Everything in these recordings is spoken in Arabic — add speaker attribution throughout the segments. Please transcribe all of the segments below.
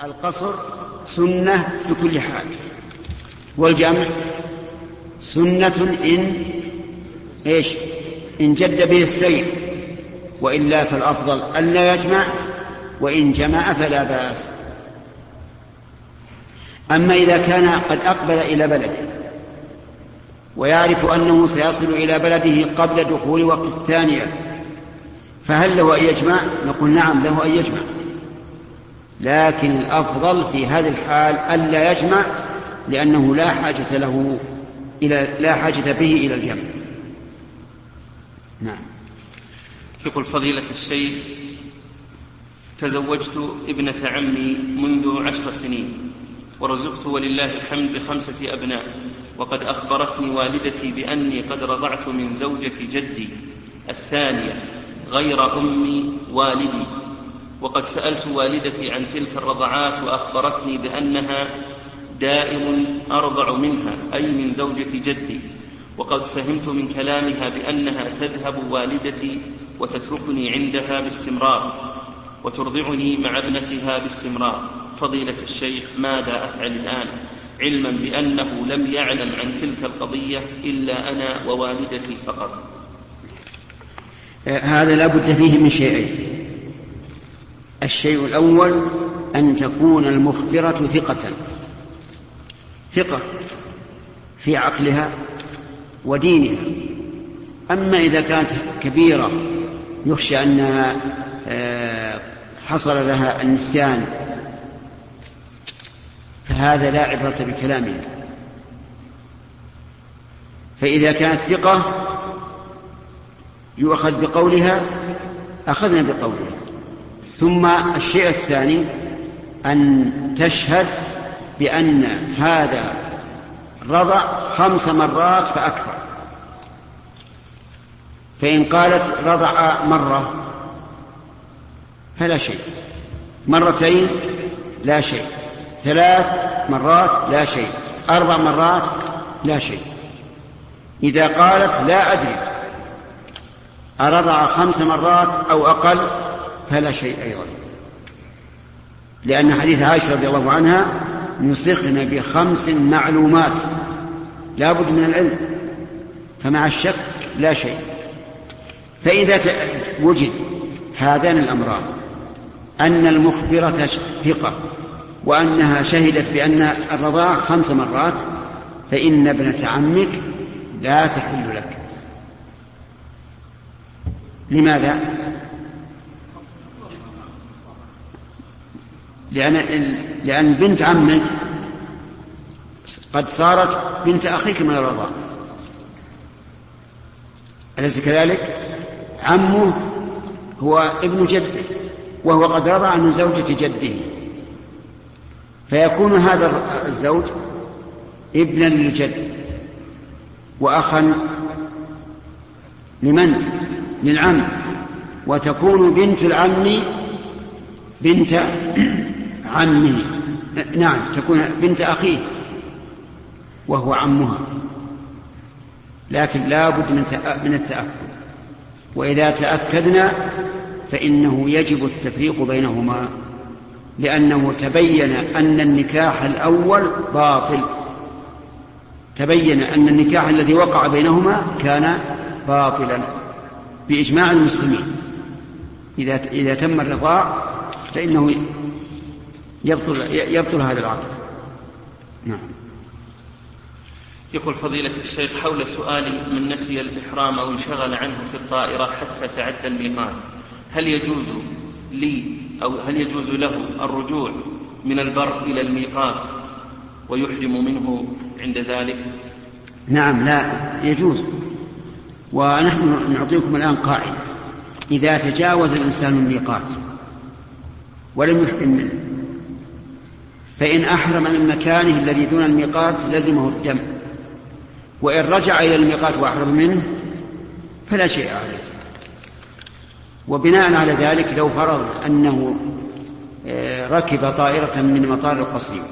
Speaker 1: القصر سنة بكل حال، والجمع سنة إن جد به السير، وإلا فالأفضل ألا يجمع، وإن جمع فلا بأس. أما إذا كان قد أقبل إلى بلده ويعرف أنه سيصل إلى بلده قبل دخول وقت الثانية، فهل له أن يجمع؟ نقول نعم له أن يجمع، لكن الأفضل في هذه الحال ألا يجمع، لأنه لا حاجة به إلى الجمع. نعم.
Speaker 2: يقول فضيلة الشيخ: تزوجت ابنة عمي منذ 10 سنين، ورزقت ولله الحمد ب5 أبناء، وقد أخبرتني والدتي بأني قد رضعت من زوجة جدي الثانية غير أم والدي، وقد سألت والدتي عن تلك الرضعات وأخبرتني بأنها دائم أرضع منها، أي من زوجة جدي، وقد فهمت من كلامها بأنها تذهب والدتي وتتركني عندها باستمرار وترضعني مع ابنتها باستمرار. فضيلة الشيخ ماذا أفعل الآن، علما بأنه لم يعلم عن تلك القضية إلا أنا ووالدتي فقط؟
Speaker 1: هذا لا بد فيه من شيئين. الشيء الأول أن تكون المخبرة ثقة في عقلها ودينها. أما إذا كانت كبيرة يخشى أنها حصل لها النسيان، فهذا لا عبرة بكلامها. فإذا كانت ثقة يؤخذ بقولها، أخذنا بقولها. ثم الشيء الثاني أن تشهد بأن هذا رضع 5 مرات فأكثر. فإن قالت رضع مرة فلا شيء، 2 مرات لا شيء، 3 مرات لا شيء، 4 مرات لا شيء. إذا قالت لا أدري أرضع 5 مرات أو أقل فلا شيء أيضا، لأن حديث عائشة رضي الله عنها: نسخن ب5 معلومات، لا بد من العلم، فمع الشك لا شيء. فإذا وجد هذان الأمران، أن المخبرة ثقة وأنها شهدت بأن الرضاعة 5 مرات، فإن ابنة عمك لا تحل لك. لماذا؟ لأن بنت عمك قد صارت بنت أخيك من الرضاعة، أليس كذلك؟ عمه هو ابن جده، وهو قد رضع من زوجة جده، فيكون هذا الزوج ابنا للجد وأخا لمن؟ للعم، وتكون بنت العم بنت عمه، نعم تكون بنت أخيه وهو عمها، لكن لا بد من التأكد. وإذا تأكدنا فإنه يجب التفريق بينهما، لأنه تبين أن النكاح الأول باطل، تبين أن النكاح الذي وقع بينهما كان باطلا بإجماع المسلمين. إذا تم الرضاع فإنه يبطل هذا العقد. نعم.
Speaker 2: يقول فضيلة الشيخ: حول سؤالي من نسي الإحرام أو انشغل عنه في الطائرة حتى تعدى الميقات، هل يجوز له الرجوع من البر إلى الميقات ويحرم منه عند ذلك؟
Speaker 1: نعم، لا يجوز. ونحن نعطيكم الآن قاعدة: إذا تجاوز الإنسان الميقات ولم يحرم منه، فإن أحرم من مكانه الذي دون الميقات لزمه الدم، وإن رجع إلى الميقات وأحرم منه فلا شيء عليه. وبناء على ذلك لو فرض أنه ركب طائرة من مطار القصيم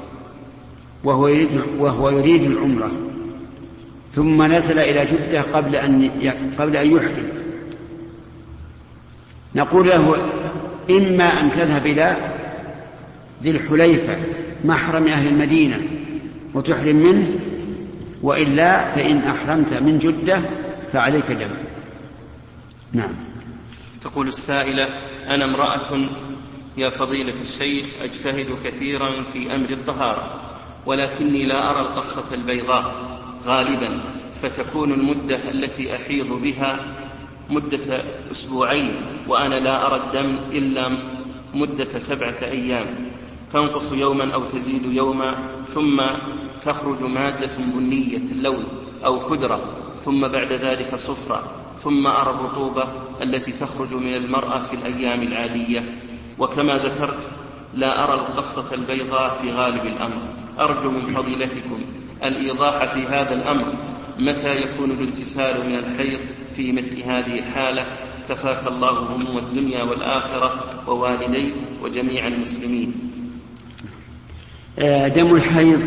Speaker 1: وهو يريد العمرة، ثم نزل إلى جدة قبل أن يحرم، نقول له: إما أن تذهب إلى ذي الحليفة محرم أهل المدينة وتحرم منه، وإلا فإن أحرمت من جدة فعليك دم. نعم.
Speaker 2: تقول السائلة: أنا امرأة يا فضيلة الشيخ أجتهد كثيرا في أمر الطهارة، ولكني لا أرى القصة البيضاء غالبا، فتكون المدة التي أحيض بها مدة أسبوعين، وأنا لا أرى الدم إلا مدة 7 أيام، تنقص يوما أو تزيد يوما، ثم تخرج مادة بنية اللون أو كدرة، ثم بعد ذلك صفرة، ثم أرى الرطوبة التي تخرج من المرأة في الأيام العادية، وكما ذكرت لا أرى القصة البيضاء في غالب الأمر. أرجو من فضيلتكم الإيضاح في هذا الأمر، متى يكون الاغتسال من الحيض في مثل هذه الحالة؟ كفاك الله هموم الدنيا والآخرة ووالدي وجميع المسلمين.
Speaker 1: دم الحيض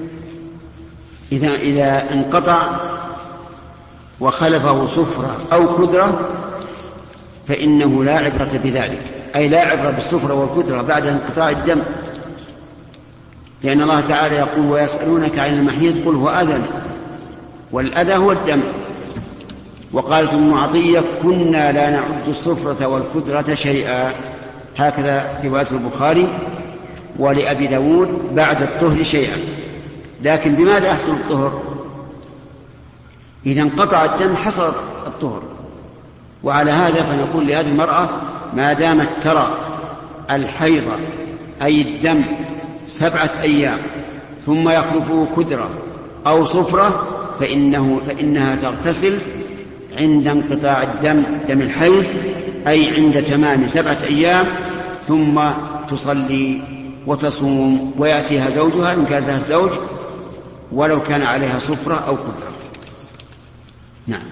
Speaker 1: إذا انقطع وخلفه صفرة أو كدرة فإنه لا عبرة بذلك، أي لا عبرة بالصفرة والكدرة بعد انقطاع الدم، لأن الله تعالى يقول: ويسألونك عن المحيض قل هو أذى، والأذى هو الدم. وقالت ابن عطية: كنا لا نعد الصفرة والكدرة شيئا. هكذا رواية البخاري. ولأبي داود: بعد الطهر شيئا. لكن بماذا يحصل الطهر؟ إذا انقطع الدم حصل الطهر. وعلى هذا فنقول لهذه المرأة: ما دامت ترى الحيض أي الدم 7 أيام ثم يخلفه كدرة أو صفرة فإنها تغتسل عند انقطاع الدم، دم الحيض، أي عند تمام 7 أيام، ثم تصلي وتصوم، ويأتيها زوجها إن كان لها زوج ولو كان عليها صفرة أو كدرة. نعم.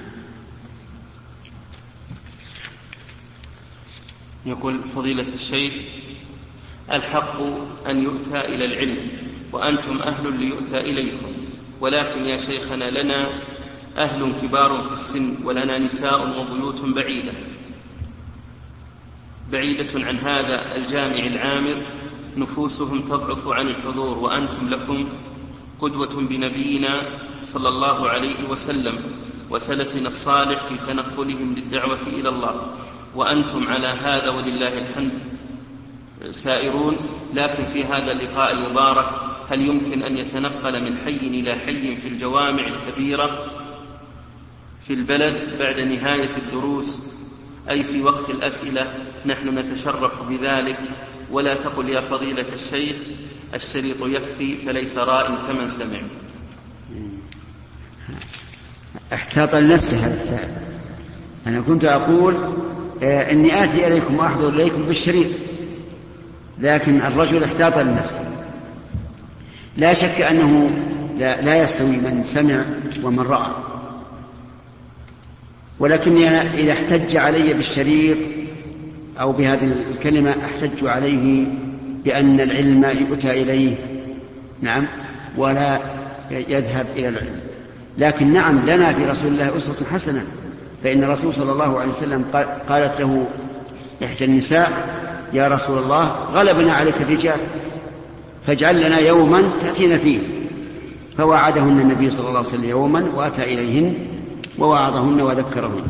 Speaker 2: يقول فضيلة الشيخ: الحق أن يؤتى إلى العلم، وأنتم أهل ليؤتى إليكم، ولكن يا شيخنا لنا أهل كبار في السن، ولنا نساء وبيوت بعيدة عن هذا الجامع العامر، نفوسهم تضعف عن الحضور، وأنتم لكم قدوة بنبينا صلى الله عليه وسلم وسلفنا الصالح في تنقلهم للدعوة إلى الله، وأنتم على هذا ولله الحمد سائرون. لكن في هذا اللقاء المبارك هل يمكن أن يتنقل من حي إلى حي في الجوامع الكبيرة في البلد بعد نهاية الدروس، أي في وقت الأسئلة؟ نحن نتشرف بذلك. ولا تقل يا فضيلة الشيخ الشريط يكفي فليس راء كمن سمع.
Speaker 1: احتاط لنفسه هذا السائل. أنا كنت أقول إني آتي إليكم وأحضر إليكم بالشريط، لكن الرجل احتاط لنفسه. لا شك أنه لا يستوي من سمع ومن رأى، ولكن إذا احتج علي بالشريط أو بهذه الكلمة احتج عليه بأن العلم يؤتى إليه، نعم، ولا يذهب إلى العلم. لكن نعم، لنا في رسول الله أسوة حسنة، فإن الرسول صلى الله عليه وسلم قالت له إحدى النساء: يا رسول الله غلبنا عليك الرجال فاجعل لنا يوما تأتينا فيه، فوعدهن النبي صلى الله عليه وسلم يوما وأتى إليهن ووعظهن وذكرهن.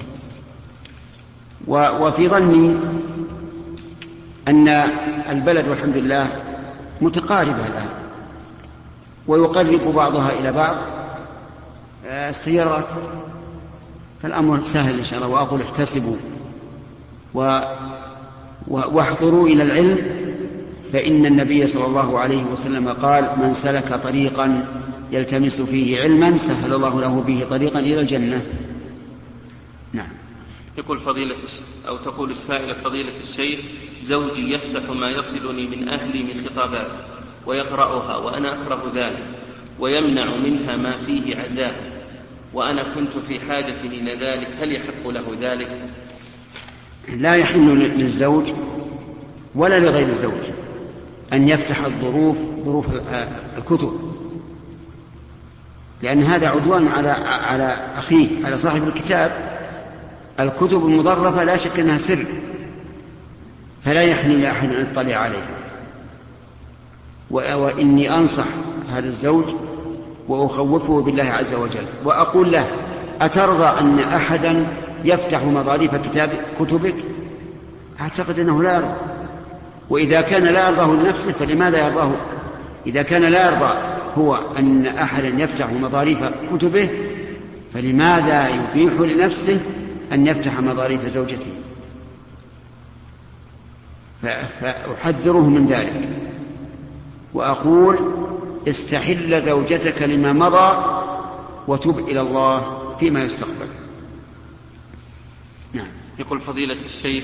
Speaker 1: وفي ظني أن البلد والحمد لله متقاربة الآن، ويقرب بعضها إلى بعض السيارات، فالأمر سهل إن شاء الله. وأقول احتسبوا واحضروا إلى العلم، فإن النبي صلى الله عليه وسلم قال: من سلك طريقا يلتمس فيه علما سهل الله له به طريقا إلى الجنة. نعم.
Speaker 2: يقول تقول السائلة: فضيلة الشيخ، زوجي يفتح ما يصلني من أهلي من خطابات ويقرأها وأنا أكره ذلك، ويمنع منها ما فيه عزاء، وأنا كنت في حاجة إلى ذلك، هل يحق له ذلك؟
Speaker 1: لا يحل للزوج ولا لغير الزوج أن يفتح ظروف الكتب، لأن هذا عدوان على أخيه، على صاحب الكتاب. الكتب المضرفة لا شك أنها سر، فلا يحل لأحد أن يطلع عليها. وإني أنصح هذا الزوج وأخوفه بالله عز وجل وأقول له: أترضى أن أحدا يفتح مظاريف كتبك؟ أعتقد أنه لا يرضى. وإذا كان لا يرضاه لنفسه فلماذا يرضاه؟ إذا كان لا يرضى هو أن أحدا يفتح مظاريف كتبه فلماذا يبيح لنفسه أن يفتح مظاريف زوجته؟ فأحذره من ذلك وأقول: استحل زوجتك لما مضى وتب إلى الله فيما يستقبل.
Speaker 2: نعم. يقول فضيلة الشيخ: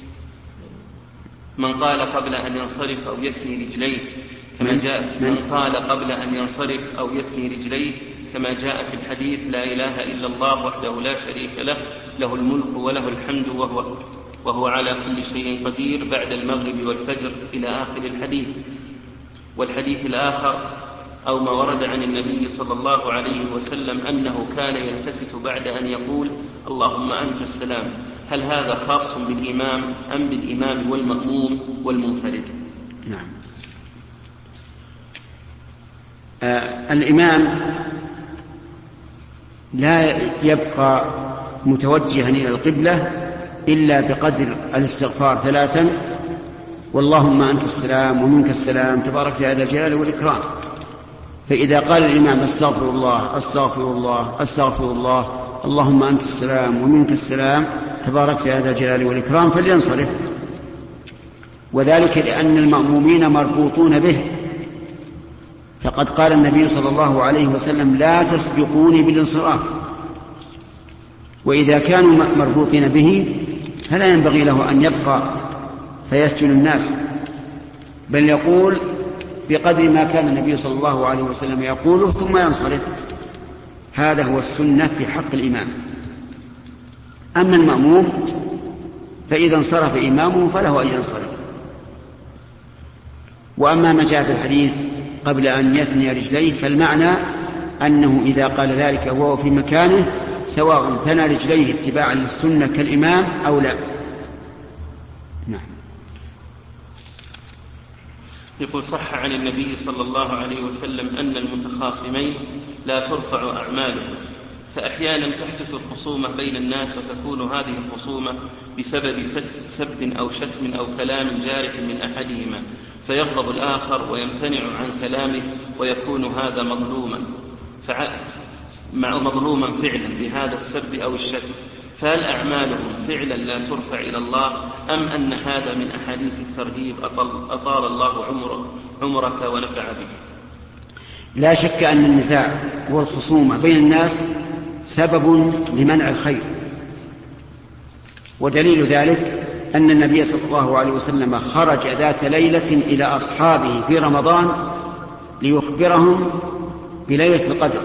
Speaker 2: من قال قبل أن ينصرف أو يثني رجليه من قال قبل أن ينصرف أو يثني رجليه كما جاء في الحديث: لا إله إلا الله وحده لا شريك له، له الملك وله الحمد وهو على كل شيء قدير، بعد المغرب والفجر، إلى آخر الحديث. والحديث الآخر أو ما ورد عن النبي صلى الله عليه وسلم أنه كان يلتفت بعد أن يقول: اللهم أنت السلام. هل هذا خاص بالإمام أم بالإمام والمأموم والمنفرد؟
Speaker 1: نعم. الإمام لا يبقى متوجها إلى القبلة إلا بقدر الاستغفار 3: واللهم أنت السلام ومنك السلام تبارك يا ذا الجلال والإكرام. فإذا قال الإمام: أستغفر الله أستغفر الله أستغفر الله، اللهم أنت السلام ومنك السلام تبارك يا ذا الجلال والإكرام، فلينصرف. وذلك لأن المأمومين مربوطون به، فقد قال النبي صلى الله عليه وسلم: لا تسبقوني بالانصراف. وإذا كانوا مربوطين به فلا ينبغي له أن يبقى فيسجن الناس، بل يقول بقدر ما كان النبي صلى الله عليه وسلم يقوله ثم ينصرف. هذا هو السنة في حق الإمام. أما المأموم فإذا انصرف إمامه فله أن ينصرف. وأما ما جاء في الحديث قبل أن يثني رجليه فالمعنى أنه إذا قال ذلك وهو في مكانه سواء ثنى رجليه اتباعا للسنة كالإمام أو لا. نعم.
Speaker 2: يقول: صح عن النبي صلى الله عليه وسلم أن المتخاصمين لا ترفع أعمالهم، فأحيانا تحدث الخصومة بين الناس وتكون هذه الخصومة بسبب سب أو شتم أو كلام جارح من أحدهما، فيغضب الآخر ويمتنع عن كلامه ويكون هذا مظلوما فعلا بهذا السب أو الشتم، فهل أعمالهم فعلا لا ترفع إلى الله أم أن هذا من أحاديث الترهيب أطال الله عمرك ونفع بك؟
Speaker 1: لا شك أن النزاع والخصومة بين الناس سبب لمنع الخير، ودليل ذلك أن النبي صلى الله عليه وسلم خرج ذات ليلة إلى أصحابه في رمضان ليخبرهم بليلة القدر،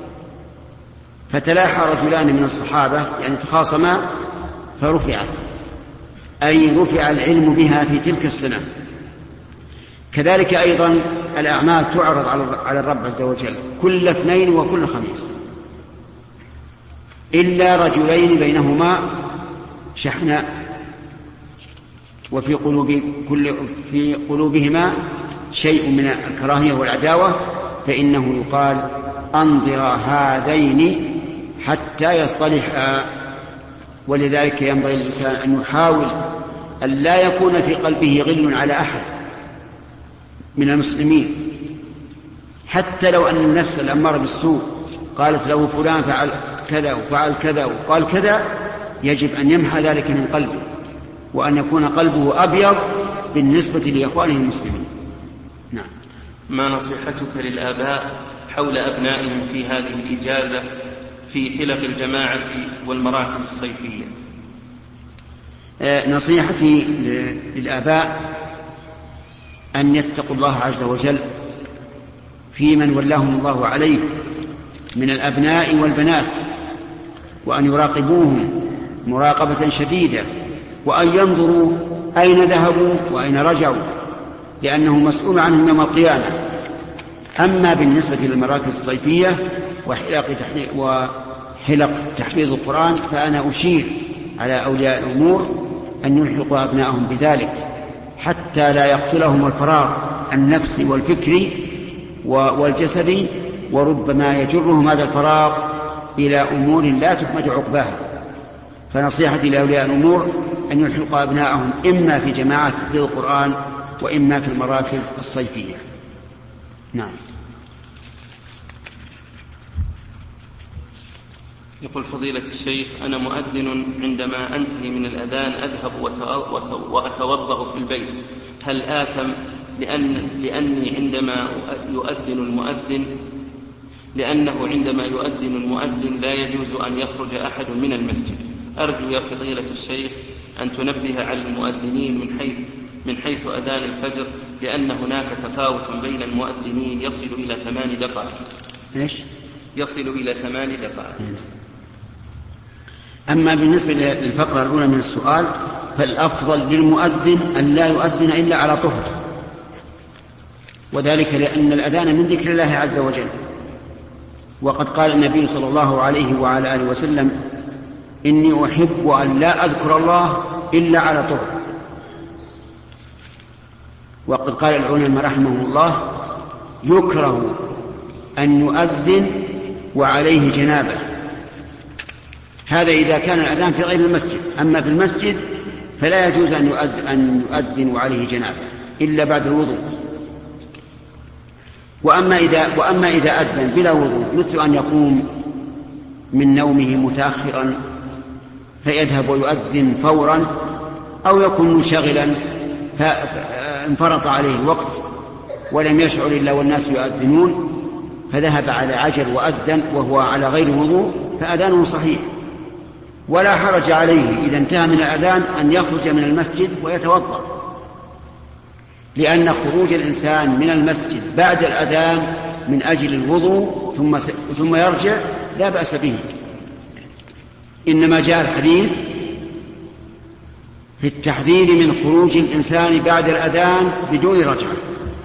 Speaker 1: فتلاحى رجلان من الصحابة يعني تخاصما فرفعت، أي رفع العلم بها في تلك السنة. كذلك أيضا الأعمال تعرض على الرب عز وجل كل اثنين وكل خميس، إلا رجلين بينهما شحناء وفي قلوبهما شيء من الكراهية والعداوة، فإنه يقال: أنظر هذين حتى يصطلحا. ولذلك ينبغي الإنسان أن يحاول أن لا يكون في قلبه غل على أحد من المسلمين، حتى لو أن النفس الأمارة بالسوء قالت له فلان فعل كذا وفعل كذا وقال كذا، يجب أن يمحى ذلك من قلبه، وأن يكون قلبه أبيض بالنسبة لإخوانه المسلمين. نعم.
Speaker 2: ما نصيحتك للآباء حول أبنائهم في هذه الإجازة في حلق الجماعة والمراكز الصيفية؟
Speaker 1: نصيحتي للآباء أن يتقوا الله عز وجل في من ولاهم الله عليه من الأبناء والبنات، وأن يراقبوهم مراقبة شديدة، وأن ينظروا أين ذهبوا وأين رجعوا، لأنه مسؤول عنهم يوم القيامة. أما بالنسبة للمراكز الصيفية وحلق تحفيظ القرآن فأنا أشير على أولياء الأمور أن يلحقوا أبنائهم بذلك حتى لا يقتلهم الفراغ النفسي والفكري والجسدي، وربما يجرهم هذا الفراغ إلى أمور لا تحمد عقباها. فنصيحتي لأولياء الأمور أن يلحقوا أبناءهم إما في جماعات تحفيظ القرآن وإما في المراكز الصيفية. نعم.
Speaker 2: يقول فضيلة الشيخ: أنا مؤذن، عندما أنتهي من الأذان أذهب وأتوضأ في البيت، هل آثم لأنه عندما يؤذن المؤذن لا يجوز أن يخرج أحد من المسجد؟ أرجو يا فضيلة الشيخ أن تنبه على المؤذنين من حيث أذان الفجر، لأن هناك تفاوت بين المؤذنين يصل إلى 8 دقائق.
Speaker 1: إيش؟
Speaker 2: يصل إلى 8 دقائق.
Speaker 1: أما بالنسبة للفقرة الأولى من السؤال، فالأفضل للمؤذن أن لا يؤذن إلا على طهر، وذلك لأن الأذان من ذكر الله عز وجل، وقد قال النبي صلى الله عليه وعلى آله وسلم: إني أحب أن لا أذكر الله إلا على طهر. وقد قال العلماء رحمهم الله: يكره أن يؤذن وعليه جنابه. هذا إذا كان الأذان في غير المسجد، أما في المسجد فلا يجوز أن يؤذن وعليه جنابه إلا بعد الوضوء. وأما إذا أذن بلا وضوء، مثل أن يقوم من نومه متأخرا فيذهب ويؤذن فورا، أو يكون منشغلا فانفرط عليه الوقت ولم يشعر إلا والناس يؤذنون فذهب على عجل وأذن وهو على غير وضوء، فأذانه صحيح، ولا حرج عليه إذا انتهى من الأذان أن يخرج من المسجد ويتوضأ، لأن خروج الإنسان من المسجد بعد الأذان من أجل الوضوء ثم يرجع لا بأس به. إنما جاء الحديث في التحذير من خروج الإنسان بعد الأذان بدون رجعة.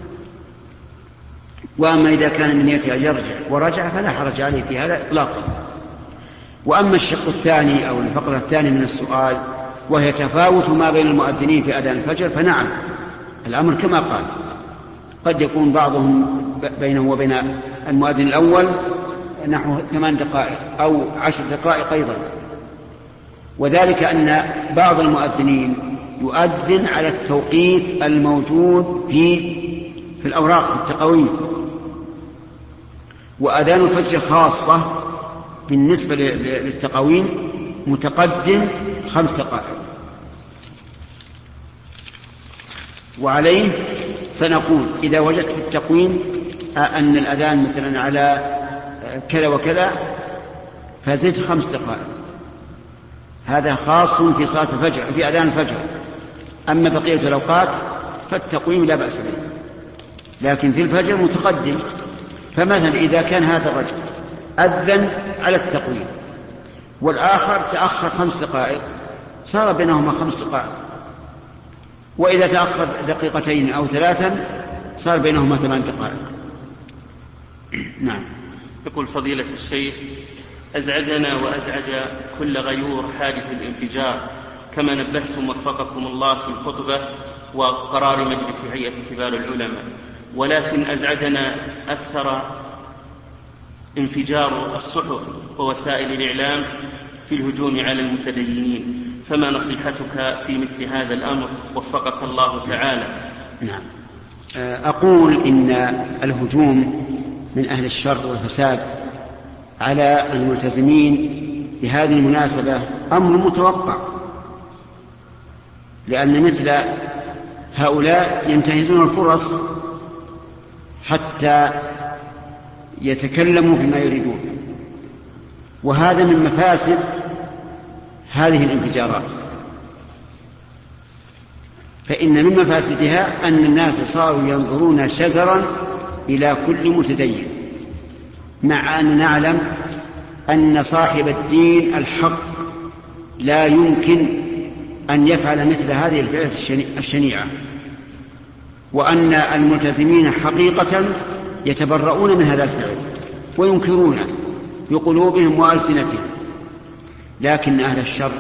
Speaker 1: وأما إذا كان من نيته أن يرجع ورجع فلا حرج عليه في هذا إطلاقا. وأما الشق الثاني أو الفقرة الثانية من السؤال، وهي تفاوت ما بين المؤذنين في أذان الفجر، فنعم الأمر كما قال، قد يكون بعضهم بينه وبين المؤذن الأول نحو 8 دقائق أو 10 دقائق أيضا، وذلك أن بعض المؤذنين يؤذن على التوقيت الموجود في الأوراق في التقويم، وأذان الفجر خاصة بالنسبة للتقويم متقدم 5 دقائق. وعليه فنقول إذا وجدت في التقويم أن الأذان مثلا على كذا وكذا فزد 5 دقائق، هذا خاص في صلاة الفجر في أذان الفجر. أما بقية الأوقات فالتقويم لا بأس به، لكن في الفجر متقدم. فمثلا إذا كان هذا الرجل أذن على التقويم والآخر تأخر 5 دقائق صار بينهما 5 دقائق، وإذا تأخر 2 أو 3 صار بينهما 8 دقائق. نعم.
Speaker 2: يقول فضيلة الشيخ: أزعجنا وأزعج كل غيور حادث الانفجار، كما نبهتم وفقكم الله في الخطبة وقرار مجلس هيئة كبار العلماء، ولكن أزعجنا أكثر انفجار الصحف ووسائل الإعلام في الهجوم على المتدينين، فما نصيحتك في مثل هذا الأمر وفقك الله تعالى؟
Speaker 1: نعم. أقول إن الهجوم من أهل الشر والفساد على الملتزمين بهذه المناسبة أمر متوقع، لأن مثل هؤلاء ينتهزون الفرص حتى يتكلموا بما يريدون، وهذا من مفاسد هذه الانفجارات. فإن من مفاسدها أن الناس صاروا ينظرون شزرا إلى كل متدين، مع أن نعلم أن صاحب الدين الحق لا يمكن أن يفعل مثل هذه الفعلة الشنيعة، وأن الملتزمين حقيقة يتبرؤون من هذا الفعل وينكرونه بقلوبهم وألسنتهم، لكن أهل الشر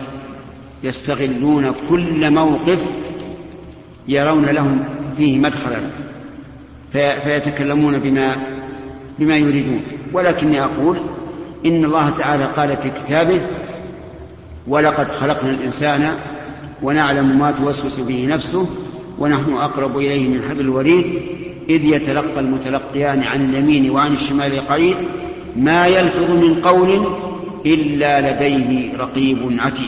Speaker 1: يستغلون كل موقف يرون لهم فيه مدخلا فيتكلمون بما يريدون. ولكني أقول إن الله تعالى قال في كتابه: ولقد خلقنا الإنسان ونعلم ما توسوس به نفسه ونحن أقرب إليه من حبل الوريد إذ يتلقى المتلقيان عن اليمين وعن الشمال قعيد ما يلفظ من قول إلا لديه رقيب عتيد.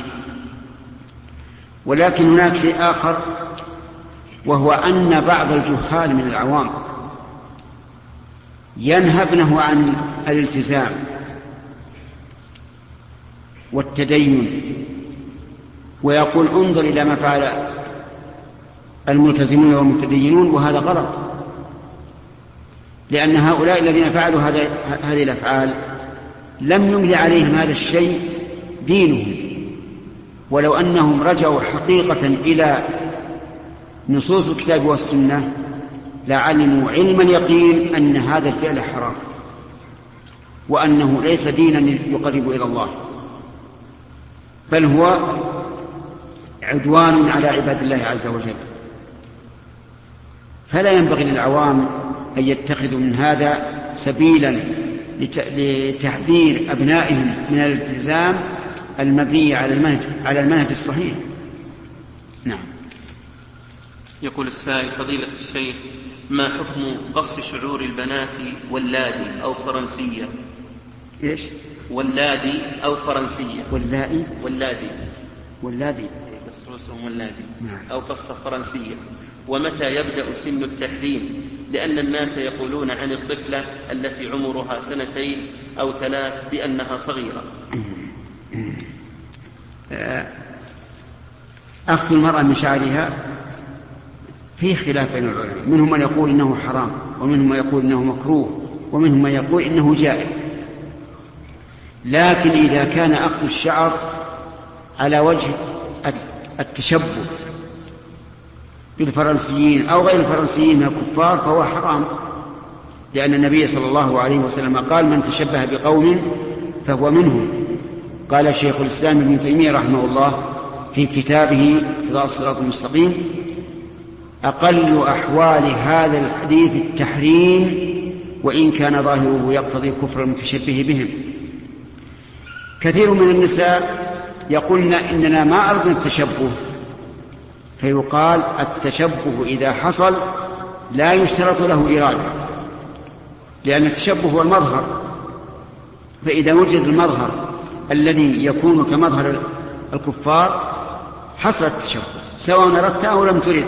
Speaker 1: ولكن هناك شيء آخر، وهو أن بعض الجهال من العوام ينهى ابنه عن الالتزام والتدين، ويقول: انظر إلى ما فعل الملتزمون والمتدينون، وهذا غلط، لأن هؤلاء الذين فعلوا هذه الأفعال لم يملي عليهم هذا الشيء دينهم، ولو أنهم رجعوا حقيقة إلى نصوص الكتاب والسنة لعلموا علم اليقين أن هذا الفعل حرام، وأنه ليس دينا يقرب إلى الله، بل هو عدوان على عباد الله عز وجل. فلا ينبغي للعوام أن يتخذوا من هذا سبيلا لتحذير أبنائهم من الالتزام المبني على المنهج الصحيح. نعم.
Speaker 2: يقول السائل: فضيلة الشيخ، ما حكم قص شعور البنات واللادي أو فرنسية؟
Speaker 1: إيش؟
Speaker 2: واللادي أو فرنسية.
Speaker 1: واللادي
Speaker 2: بس رؤوسهم واللادي.
Speaker 1: نعم.
Speaker 2: أو قصة فرنسية. ومتى يبدأ سن التحريم؟ لأن الناس يقولون عن الطفلة التي عمرها 2 أو 3 بأنها صغيرة.
Speaker 1: أخذ المرأة من شعرها فيه خلاف بين العلماء، منهم من يقول إنه حرام، ومنهم من يقول إنه مكروه، ومنهم من يقول إنه جائز. لكن إذا كان أخذ الشعر على وجه التشبه بالفرنسيين أو غير الفرنسيين من الكفار فهو حرام، لأن النبي صلى الله عليه وسلم قال: من تشبه بقوم فهو منهم. قال شيخ الإسلام ابن تيمية رحمه الله في كتابه اقتضاء الصراط المستقيم: أقل أحوال هذا الحديث التحريم، وإن كان ظاهره يقتضي كفر المتشبه بهم. كثير من النساء يقولن إننا ما أردنا التشبه، فيقال: التشبه إذا حصل لا يشترط له إرادة، لأن التشبه هو المظهر، فإذا وجد المظهر الذي يكون كمظهر الكفار حصل التشبه سواء أردت أو لم ترد.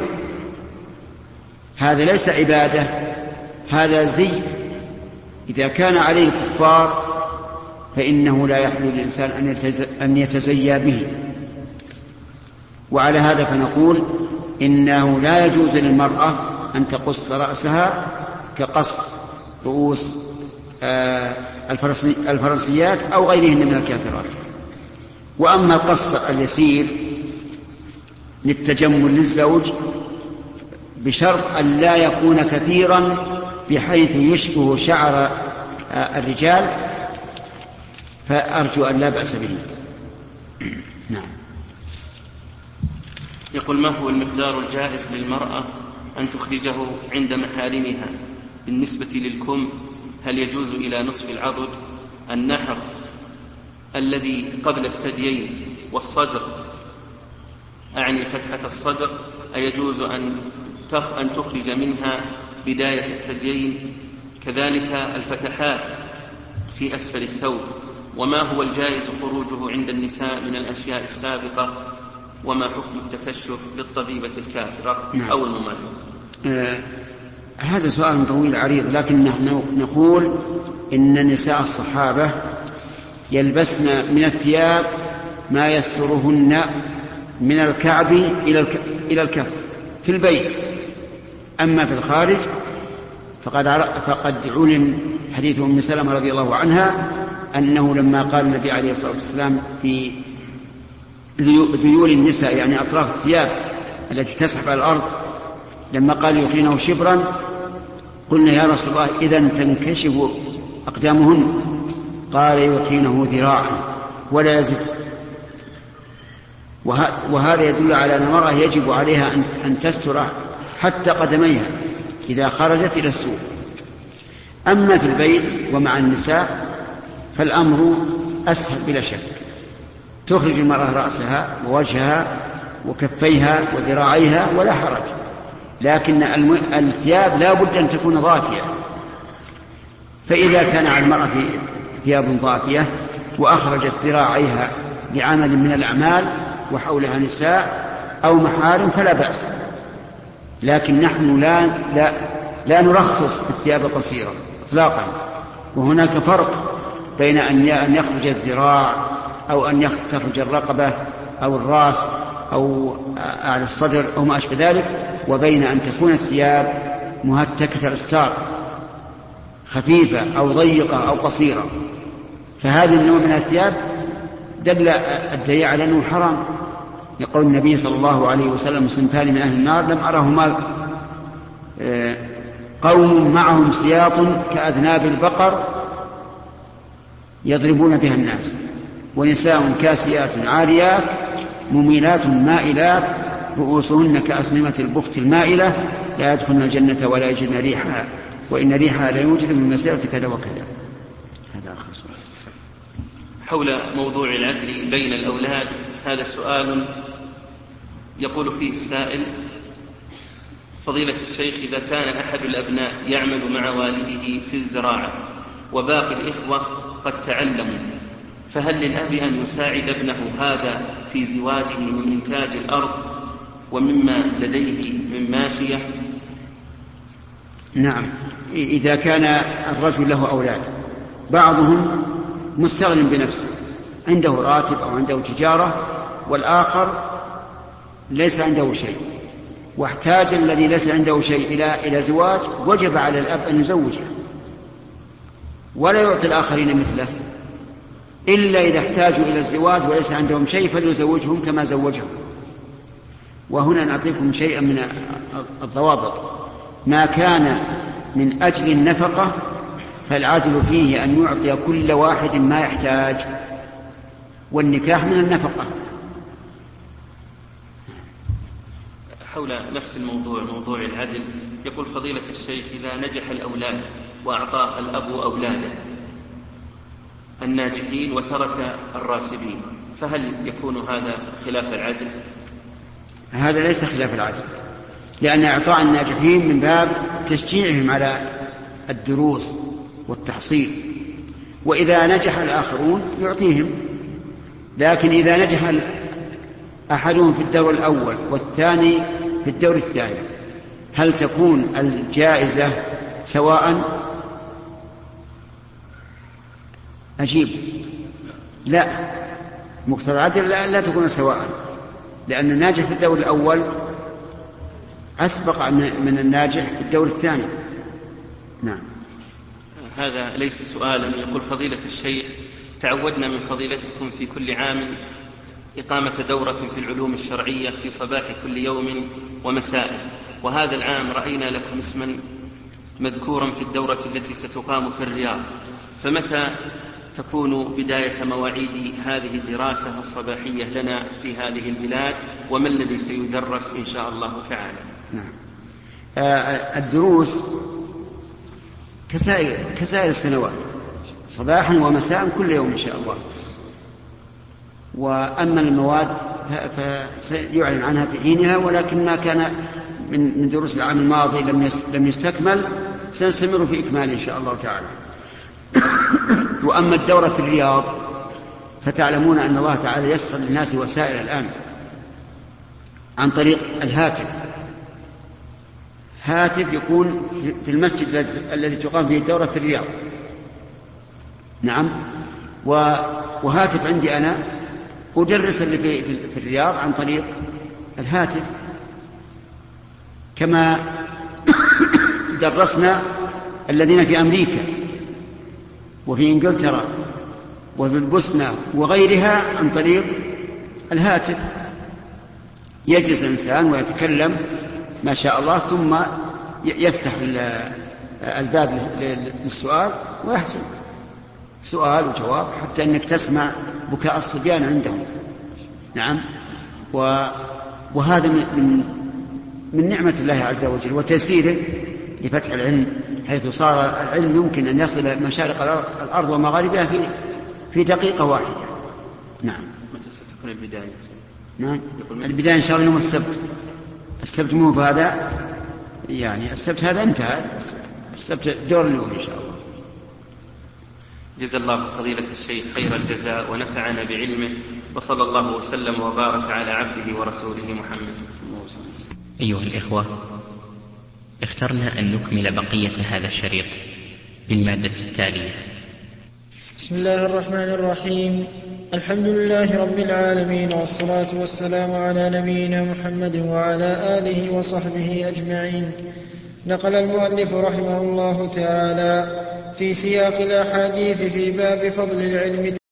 Speaker 1: هذا ليس عبادة، هذا زي. إذا كان عليه الكفار فإنه لا يحل للإنسان أن يتزيى به. وعلى هذا فنقول إنه لا يجوز للمرأة أن تقص رأسها كقص رؤوس الفرنسيات أو غيرهن من الكافرات. وأما القص اليسير للتجمل للزوج بشرط أن لا يكون كثيرا بحيث يشبه شعر الرجال، فأرجو أن لا بأس به. نعم.
Speaker 2: يقول: ما هو المقدار الجائز للمرأة أن تخرجه عند محارمها بالنسبة للكم؟ هل يجوز إلى نصف العضد؟ النحر الذي قبل الثديين والصدر، أعني فتحة الصدر، أيجوز أن تخرج منها بداية الثديين؟ كذلك الفتحات في أسفل الثوب. وما هو الجائز خروجه عند النساء من الأشياء السابقة؟ وما حكم التكشف للطبيبة الكافرة أو الممرضة؟
Speaker 1: هذا سؤال طويل عريض، لكن نحن نقول إن نساء الصحابة يلبسن من الثياب ما يسترهن من الكعب إلى الكف في البيت. أما في الخارج فقد علم حديث أم سلمة رضي الله عنها أنه لما قال النبي عليه الصلاة والسلام في ذيول النساء، يعني أطراف الثياب التي تسحب على الأرض، لما قال يطينه شبرا قلنا: يا رسول الله إذن تنكشف أقدامهن؟ قال: يطينه ذراعا ولا يزد. وهذا يدل على أن المرأة يجب عليها أن تستر حتى قدميها إذا خرجت إلى السوق. أما في البيت ومع النساء فالأمر أسهل بلا شك، تخرج المرأة رأسها ووجهها وكفيها وذراعيها ولا حرج، لكن الثياب لا بد أن تكون ضافية. فإذا كان على المرأة ثياب ضافية وأخرجت ذراعيها بعمل من الأعمال وحولها نساء أو محارم فلا بأس، لكن نحن لا نرخص في الثياب القصيرة إطلاقا. وهناك فرق بين أن يخرج الذراع أو أن تخرج الرقبة أو الرأس أو أعلى الصدر أو ما أشبه ذلك، وبين أن تكون الثياب مهتكة الأستار خفيفة أو ضيقة أو قصيرة. فهذه النوع من الثياب دل الدليل على أنه حرام، يقول النبي صلى الله عليه وسلم: صنفان من أهل النار لم أرهما قوم معهم سياط كأذناب البقر يضربون بها الناس، ونساء كاسيات عاريات مميلات مائلات رؤوسهن كأسنمة البخت المائلة لا يدخلن الجنة ولا يجدن ريحها وإن ريحها لا يوجد من مسيرة كذا وكذا. هذا آخر سؤال.
Speaker 2: حول موضوع العدل بين الأولاد، هذا سؤال يقول فيه السائل: فضيلة الشيخ، إذا كان أحد الأبناء يعمل مع والده في الزراعة وباقي الإخوة قد تعلموا، فهل للأب أن يساعد ابنه هذا في زواجه من إنتاج الأرض ومما لديه من ماشية؟
Speaker 1: نعم، إذا كان الرجل له أولاد بعضهم مستغل بنفسه عنده راتب أو عنده تجارة، والآخر ليس عنده شيء واحتاج الذي ليس عنده شيء إلى زواج، وجب على الأب أن يزوجه ولا يعطي الآخرين مثله، إلا إذا احتاجوا إلى الزواج وليس عندهم شيء فليزوجهم كما زوجهم. وهنا نعطيكم شيئا من الضوابط. ما كان من أجل النفقة فالعدل فيه أن يعطي كل واحد ما يحتاج، والنكاح من النفقة.
Speaker 2: حول نفس الموضوع، موضوع العدل، يقول فضيلة الشيخ: إذا نجح الأولاد وأعطى الأب أولاده الناجحين وترك الراسبين، فهل يكون هذا خلاف العدل؟
Speaker 1: هذا ليس خلاف العدل، لأن إعطاء الناجحين من باب تشجيعهم على الدروس والتحصيل، وإذا نجح الآخرون يعطيهم. لكن إذا نجح أحدهم في الدور الأول والثاني في الدور الثاني، هل تكون الجائزة سواء؟ أجيب: لا، مقتضى العدل لا تكون سواء، لأن الناجح في الدور الأول أسبق من الناجح في الدور الثاني. نعم.
Speaker 2: هذا ليس سؤالا. يقول فضيلة الشيخ: تعودنا من فضيلتكم في كل عام إقامة دورة في العلوم الشرعية في صباح كل يوم ومساء، وهذا العام رأينا لكم اسما مذكورا في الدورة التي ستقام في الرياض، فمتى تكون بداية مواعيد هذه الدراسة الصباحية لنا في هذه البلاد، وما الذي سيدرس إن شاء الله تعالى؟
Speaker 1: نعم. الدروس كسائر السنوات صباحا ومساء كل يوم إن شاء الله. وأما المواد فسيعلن عنها في حينها، ولكن ما كان من دروس العام الماضي لم يستكمل سنستمر في إكماله إن شاء الله تعالى. وأما الدورة في الرياض فتعلمون أن الله تعالى يسر للناس وسائل الآن عن طريق الهاتف. هاتف يكون في المسجد الذي تقام فيه الدورة في الرياض. نعم. وهاتف عندي أنا أدرس اللي في الرياض عن طريق الهاتف، كما درسنا الذين في أمريكا وفي إنجلترا وفي البوسنة وغيرها عن طريق الهاتف. يجلس الإنسان ويتكلم ما شاء الله، ثم يفتح الباب للسؤال ويحصل سؤال وجواب حتى أنك تسمع بكاء الصبيان عندهم. نعم. وهذا من نعمة الله عز وجل وتيسيره لفتح العلم، حيث صار العلم يمكن أن يصل مشارق الأرض ومغاربها في دقيقة واحدة. نعم.
Speaker 2: متى ستكون البداية؟
Speaker 1: نعم، البداية إن شاء الله يوم السبت مو هذا، يعني السبت هذا انتهى، السبت دور اليوم إن شاء الله.
Speaker 2: جزا الله فضيلة الشيخ خير الجزاء ونفعنا بعلمه، وصلى الله وسلم وبارك على عبده ورسوله محمد صلى الله عليه وسلم.
Speaker 3: أيها الإخوة، اخترنا أن نكمل بقية هذا الشريط بالمادة التالية.
Speaker 4: بسم الله الرحمن الرحيم. الحمد لله رب العالمين، والصلاة والسلام على نبينا محمد وعلى آله وصحبه أجمعين. نقل المؤلف رحمه الله تعالى في سياق الأحاديث في باب فضل العلم